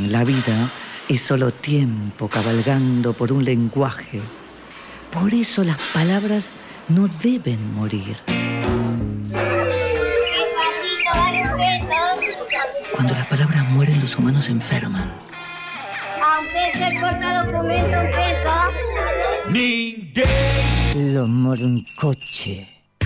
La vida es solo tiempo cabalgando por un lenguaje. Por eso las palabras no deben morir. Cuando las palabras mueren, los humanos se enferman. Aunque se corta documento, Lo moroncoche.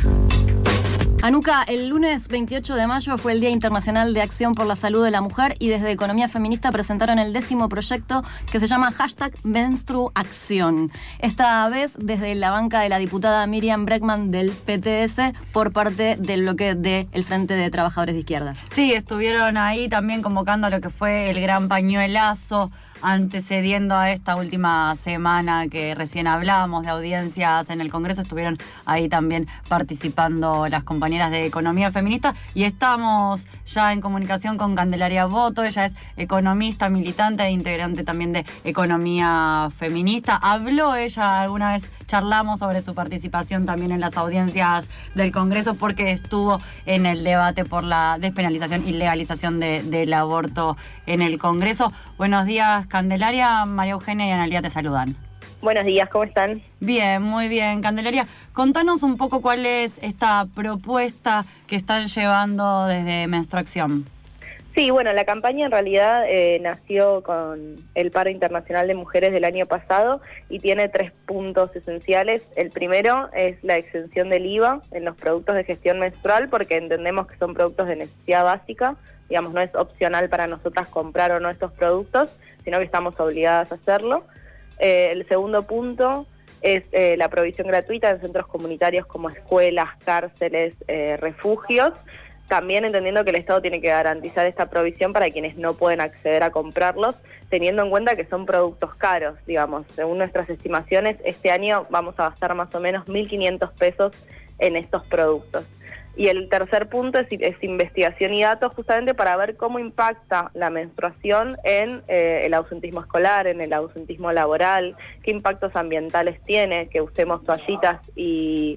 Anuka, el lunes 28 de mayo fue el Día Internacional de Acción por la Salud de la Mujer y desde Economía Feminista presentaron el 10º proyecto que se llama #Menstruacción. Esta vez desde la banca de la diputada Miriam Bregman del PTS por parte del bloque del Frente de Trabajadores de Izquierda. Sí, estuvieron ahí también convocando a lo que fue el gran pañuelazo antecediendo a esta última semana que recién hablábamos de audiencias en el Congreso. Estuvieron ahí también participando las compañeras de Economía Feminista y estamos ya en comunicación con Candelaria Boto. Ella es economista, militante e integrante también de Economía Feminista. Habló ella alguna vez, charlamos sobre su participación también en las audiencias del Congreso porque estuvo en el debate por la despenalización y legalización del aborto en el Congreso. Buenos días, Candelaria. María Eugenia y Analía te saludan. Buenos días, ¿cómo están? Bien, muy bien. Candelaria, contanos un poco cuál es esta propuesta que están llevando desde Menstruacción. Sí, bueno, la campaña en realidad nació con el Paro Internacional de Mujeres del año pasado y tiene 3 puntos esenciales. El primero es la exención del IVA en los productos de gestión menstrual porque entendemos que son productos de necesidad básica. Digamos, no es opcional para nosotras comprar o no estos productos, sino que estamos obligadas a hacerlo. El segundo punto es la provisión gratuita en centros comunitarios como escuelas, cárceles, refugios, también entendiendo que el Estado tiene que garantizar esta provisión para quienes no pueden acceder a comprarlos, teniendo en cuenta que son productos caros, digamos. Según nuestras estimaciones, este año vamos a gastar más o menos 1.500 pesos en estos productos. Y el tercer punto es investigación y datos justamente para ver cómo impacta la menstruación en el ausentismo escolar, en el ausentismo laboral, qué impactos ambientales tiene, que usemos toallitas y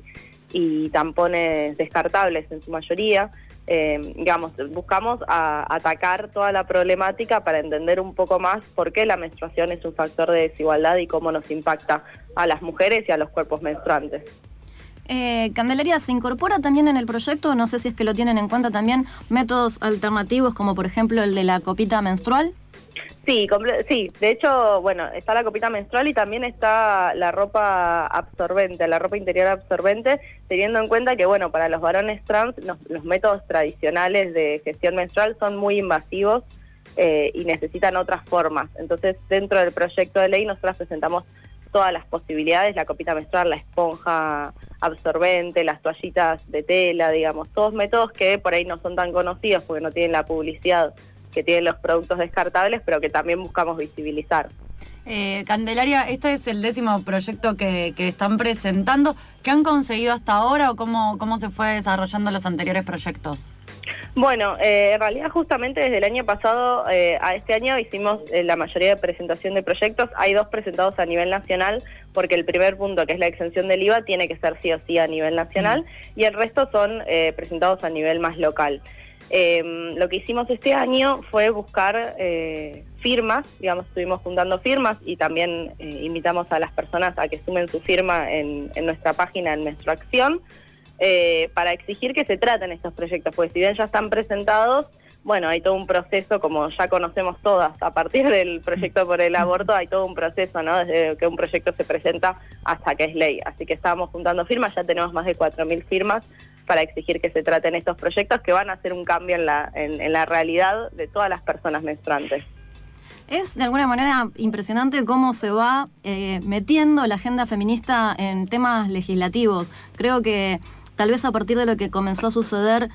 tampones descartables en su mayoría. Digamos, buscamos atacar toda la problemática para entender un poco más por qué la menstruación es un factor de desigualdad y cómo nos impacta a las mujeres y a los cuerpos menstruantes. Candelaria, ¿se incorpora también en el proyecto, no sé si es que lo tienen en cuenta también, métodos alternativos como por ejemplo el de la copita menstrual? Sí, de hecho, bueno, está la copita menstrual y también está la ropa absorbente, la ropa interior absorbente, teniendo en cuenta que, bueno, para los varones trans los métodos tradicionales de gestión menstrual son muy invasivos y necesitan otras formas. Entonces, dentro del proyecto de ley nosotros presentamos todas las posibilidades, la copita menstrual, la esponja absorbente, las toallitas de tela, digamos, todos métodos que por ahí no son tan conocidos porque no tienen la publicidad que tienen los productos descartables, pero que también buscamos visibilizar. Candelaria, este es el 10º proyecto que están presentando. ¿Qué han conseguido hasta ahora o cómo se fue desarrollando los anteriores proyectos? Bueno, en realidad justamente desde el año pasado a este año hicimos la mayoría de presentación de proyectos. Hay 2 presentados a nivel nacional porque el primer punto, que es la exención del IVA, tiene que ser sí o sí a nivel nacional y el resto son presentados a nivel más local. Lo que hicimos este año fue buscar firmas, digamos, estuvimos juntando firmas y también invitamos a las personas a que sumen su firma en nuestra página en Menstruacción para exigir que se traten estos proyectos, porque si bien ya están presentados, bueno, hay todo un proceso, como ya conocemos todas, a partir del proyecto por el aborto hay todo un proceso, ¿no? Desde que un proyecto se presenta hasta que es ley. Así que estábamos juntando firmas, ya tenemos más de 4.000 firmas para exigir que se traten estos proyectos que van a hacer un cambio en la realidad de todas las personas menstruantes. Es de alguna manera impresionante cómo se va metiendo la agenda feminista en temas legislativos. Creo que tal vez a partir de lo que comenzó a suceder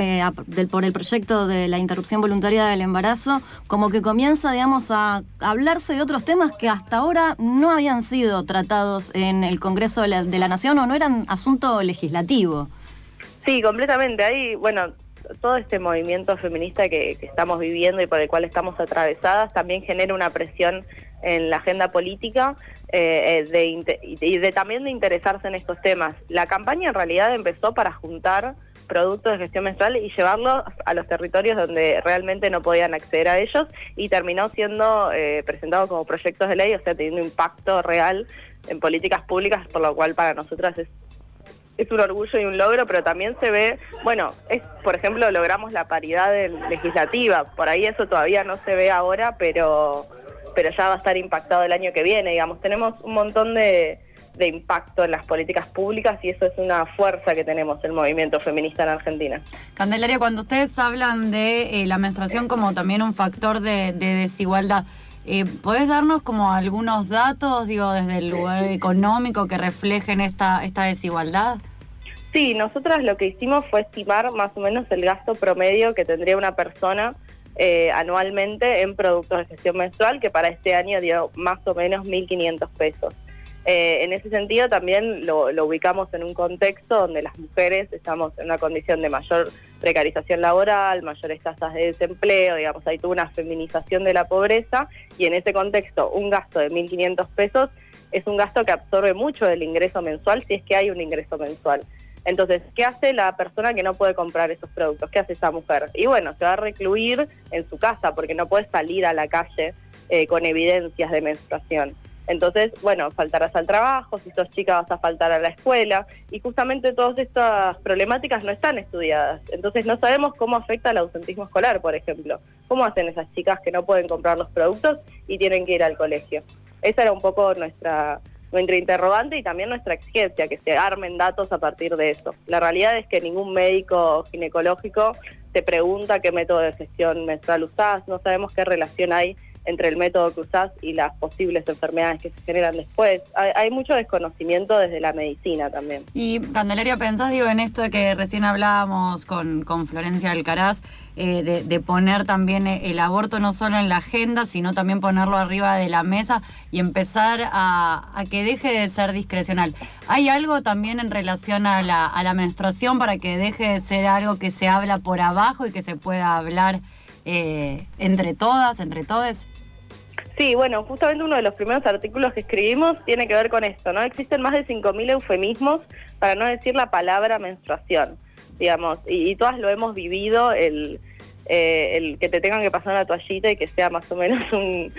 por el proyecto de la interrupción voluntaria del embarazo, como que comienza, digamos, a hablarse de otros temas que hasta ahora no habían sido tratados en el Congreso de la Nación o no eran asunto legislativo. Sí, completamente. Ahí, bueno, todo este movimiento feminista que estamos viviendo y por el cual estamos atravesadas también genera una presión en la agenda política también de interesarse en estos temas. La campaña en realidad empezó para juntar productos de gestión menstrual y llevarlos a los territorios donde realmente no podían acceder a ellos, y terminó siendo presentado como proyectos de ley, o sea, teniendo impacto real en políticas públicas, por lo cual para nosotras es un orgullo y un logro, pero también se ve, bueno, por ejemplo, logramos la paridad legislativa, por ahí eso todavía no se ve ahora, pero ya va a estar impactado el año que viene, digamos. Tenemos un montón de impacto en las políticas públicas y eso es una fuerza que tenemos el movimiento feminista en Argentina. Candelaria, cuando ustedes hablan de la menstruación como también un factor de desigualdad, ¿podés darnos como algunos datos, digo, desde el lugar económico que reflejen esta desigualdad? Sí, nosotras lo que hicimos fue estimar más o menos el gasto promedio que tendría una persona anualmente en productos de gestión menstrual, que para este año dio más o menos 1.500 pesos. En ese sentido también lo ubicamos en un contexto donde las mujeres estamos en una condición de mayor precarización laboral, mayores tasas de desempleo, digamos, hay toda una feminización de la pobreza, y en ese contexto un gasto de 1.500 pesos es un gasto que absorbe mucho del ingreso mensual, si es que hay un ingreso mensual. Entonces, ¿qué hace la persona que no puede comprar esos productos? ¿Qué hace esa mujer? Y bueno, se va a recluir en su casa porque no puede salir a la calle con evidencias de menstruación. Entonces, bueno, faltarás al trabajo, si sos chica vas a faltar a la escuela, y justamente todas estas problemáticas no están estudiadas. Entonces no sabemos cómo afecta el ausentismo escolar, por ejemplo. ¿Cómo hacen esas chicas que no pueden comprar los productos y tienen que ir al colegio? Esa era un poco nuestra interrogante y también nuestra exigencia, que se armen datos a partir de eso. La realidad es que ningún médico ginecológico te pregunta qué método de gestión menstrual usás, no sabemos qué relación hay entre el método que usás y las posibles enfermedades que se generan después. Hay mucho desconocimiento desde la medicina también. Y Candelaria, ¿pensás, digo, en esto de que recién hablábamos con Florencia Alcaraz, de poner también el aborto no solo en la agenda, sino también ponerlo arriba de la mesa y empezar a que deje de ser discrecional? ¿Hay algo también en relación a la menstruación para que deje de ser algo que se habla por abajo y que se pueda hablar entre todas, entre todes? Sí, bueno, justamente uno de los primeros artículos que escribimos tiene que ver con esto, ¿no? Existen más de 5.000 eufemismos para no decir la palabra menstruación, digamos, y todas lo hemos vivido, el que te tengan que pasar una toallita y que sea más o menos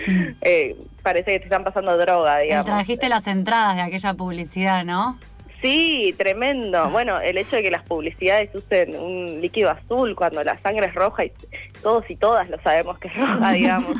parece que te están pasando droga, digamos. Trajiste las entradas de aquella publicidad, ¿no? Sí, tremendo. Bueno, el hecho de que las publicidades usen un líquido azul cuando la sangre es roja, y todos y todas lo sabemos que es roja, digamos.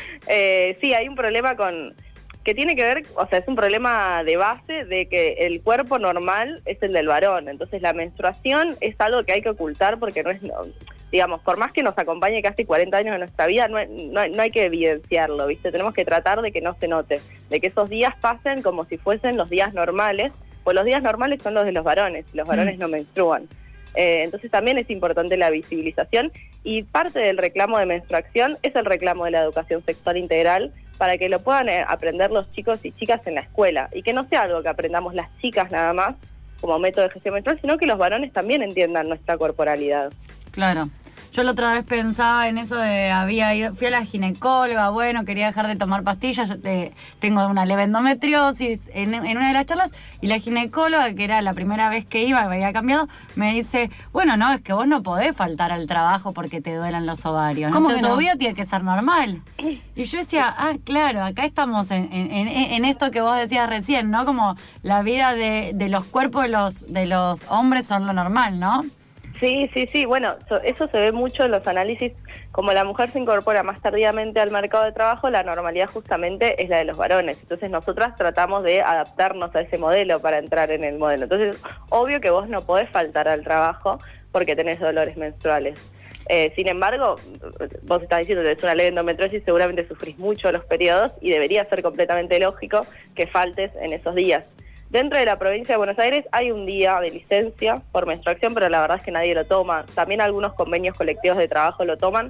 Sí, hay un problema que tiene que ver, o sea, es un problema de base de que el cuerpo normal es el del varón. Entonces la menstruación es algo que hay que ocultar porque no es, digamos, por más que nos acompañe casi 40 años de nuestra vida, no hay que evidenciarlo, ¿viste? Tenemos que tratar de que no se note, de que esos días pasen como si fuesen los días normales, pues los días normales son los de los varones, y los varones no menstruan. Entonces también es importante la visibilización, y parte del reclamo de menstruación es el reclamo de la educación sexual integral, para que lo puedan aprender los chicos y chicas en la escuela, y que no sea algo que aprendamos las chicas nada más como método de gestión menstrual, sino que los varones también entiendan nuestra corporalidad. Claro. Yo la otra vez pensaba en eso de fui a la ginecóloga, bueno, quería dejar de tomar pastillas, yo tengo una leve endometriosis en una de las charlas, y la ginecóloga, que era la primera vez que iba, me había cambiado, me dice, bueno, no, es que vos no podés faltar al trabajo porque te duelan los ovarios. ¿Cómo Entonces, que no? tu vida tiene que ser normal. Y yo decía, claro, acá estamos en esto que vos decías recién, ¿no? Como la vida de los cuerpos de los hombres son lo normal, ¿no? Sí, bueno, eso se ve mucho en los análisis, como la mujer se incorpora más tardíamente al mercado de trabajo, la normalidad justamente es la de los varones, entonces nosotras tratamos de adaptarnos a ese modelo para entrar en el modelo. Entonces, obvio que vos no podés faltar al trabajo porque tenés dolores menstruales. Sin embargo, vos estás diciendo que tenés una leve endometriosis, seguramente sufrís mucho los periodos y debería ser completamente lógico que faltes en esos días. Dentro de la provincia de Buenos Aires hay un día de licencia por menstruación, pero la verdad es que nadie lo toma. También algunos convenios colectivos de trabajo lo toman,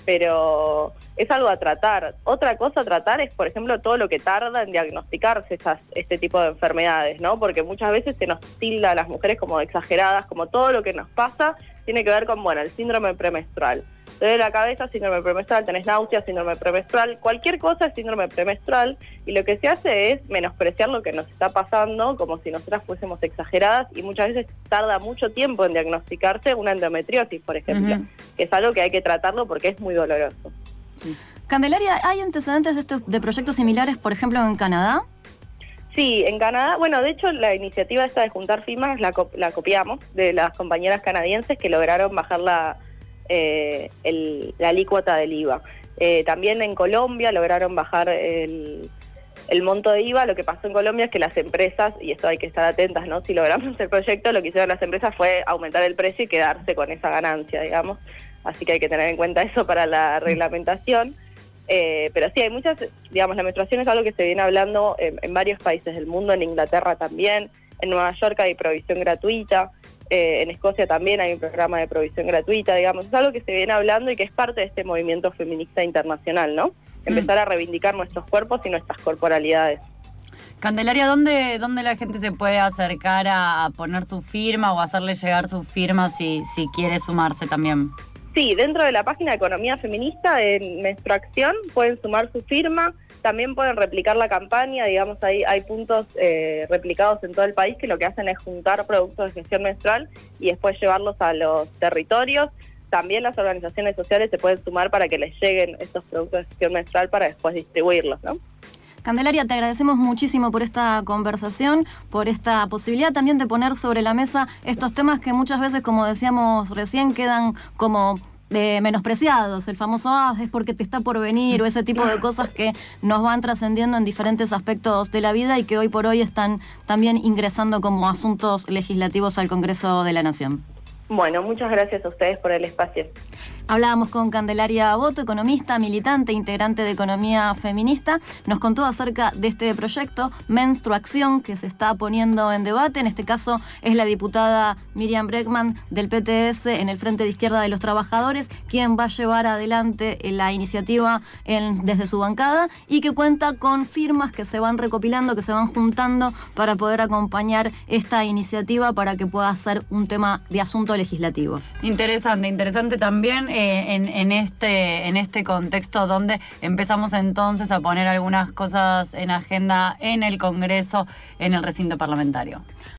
pero es algo a tratar. Otra cosa a tratar es, por ejemplo, todo lo que tarda en diagnosticarse este tipo de enfermedades, ¿no? Porque muchas veces se nos tilda a las mujeres como exageradas, como todo lo que nos pasa tiene que ver con, bueno, el síndrome premenstrual. duele la cabeza, síndrome premenstrual, tenés náuseas, síndrome premenstrual, cualquier cosa es síndrome premenstrual, y lo que se hace es menospreciar lo que nos está pasando como si nosotras fuésemos exageradas, y muchas veces tarda mucho tiempo en diagnosticarse una endometriosis, por ejemplo, que es algo que hay que tratarlo porque es muy doloroso. Candelaria, ¿hay antecedentes de proyectos similares, por ejemplo, en Canadá? Sí, en Canadá, bueno, de hecho la iniciativa esta de juntar firmas la copiamos de las compañeras canadienses que lograron bajar la alícuota del IVA. También en Colombia lograron bajar el monto de IVA. Lo que pasó en Colombia es que las empresas, y esto hay que estar atentas, ¿no? Si logramos el proyecto, lo que hicieron las empresas fue aumentar el precio y quedarse con esa ganancia, digamos. Así que hay que tener en cuenta eso para la reglamentación. Pero sí, hay muchas, digamos, la menstruación es algo que se viene hablando en varios países del mundo, en Inglaterra también, en Nueva York hay provisión gratuita, en Escocia también hay un programa de provisión gratuita, digamos, es algo que se viene hablando y que es parte de este movimiento feminista internacional, ¿no? Empezar a reivindicar nuestros cuerpos y nuestras corporalidades. Candelaria, ¿dónde la gente se puede acercar a poner su firma o hacerle llegar su firma si quiere sumarse también? Sí, dentro de la página de Economía Feminista, en Menstruación, pueden sumar su firma, también pueden replicar la campaña, digamos, hay puntos replicados en todo el país que lo que hacen es juntar productos de gestión menstrual y después llevarlos a los territorios. También las organizaciones sociales se pueden sumar para que les lleguen estos productos de gestión menstrual para después distribuirlos, ¿no? Candelaria, te agradecemos muchísimo por esta conversación, por esta posibilidad también de poner sobre la mesa estos temas que muchas veces, como decíamos recién, quedan como menospreciados. El famoso es porque te está por venir, o ese tipo de cosas que nos van trascendiendo en diferentes aspectos de la vida y que hoy por hoy están también ingresando como asuntos legislativos al Congreso de la Nación. Bueno, muchas gracias a ustedes por el espacio. Hablábamos con Candelaria Boto, economista, militante, integrante de Economía Feminista. Nos contó acerca de este proyecto, Menstruación, que se está poniendo en debate. En este caso es la diputada Miriam Bregman del PTS en el Frente de Izquierda de los Trabajadores, quien va a llevar adelante la iniciativa desde su bancada y que cuenta con firmas que se van recopilando, que se van juntando para poder acompañar esta iniciativa para que pueda ser un tema de asunto legislativo. Interesante también en este contexto donde empezamos entonces a poner algunas cosas en agenda en el Congreso, en el recinto parlamentario.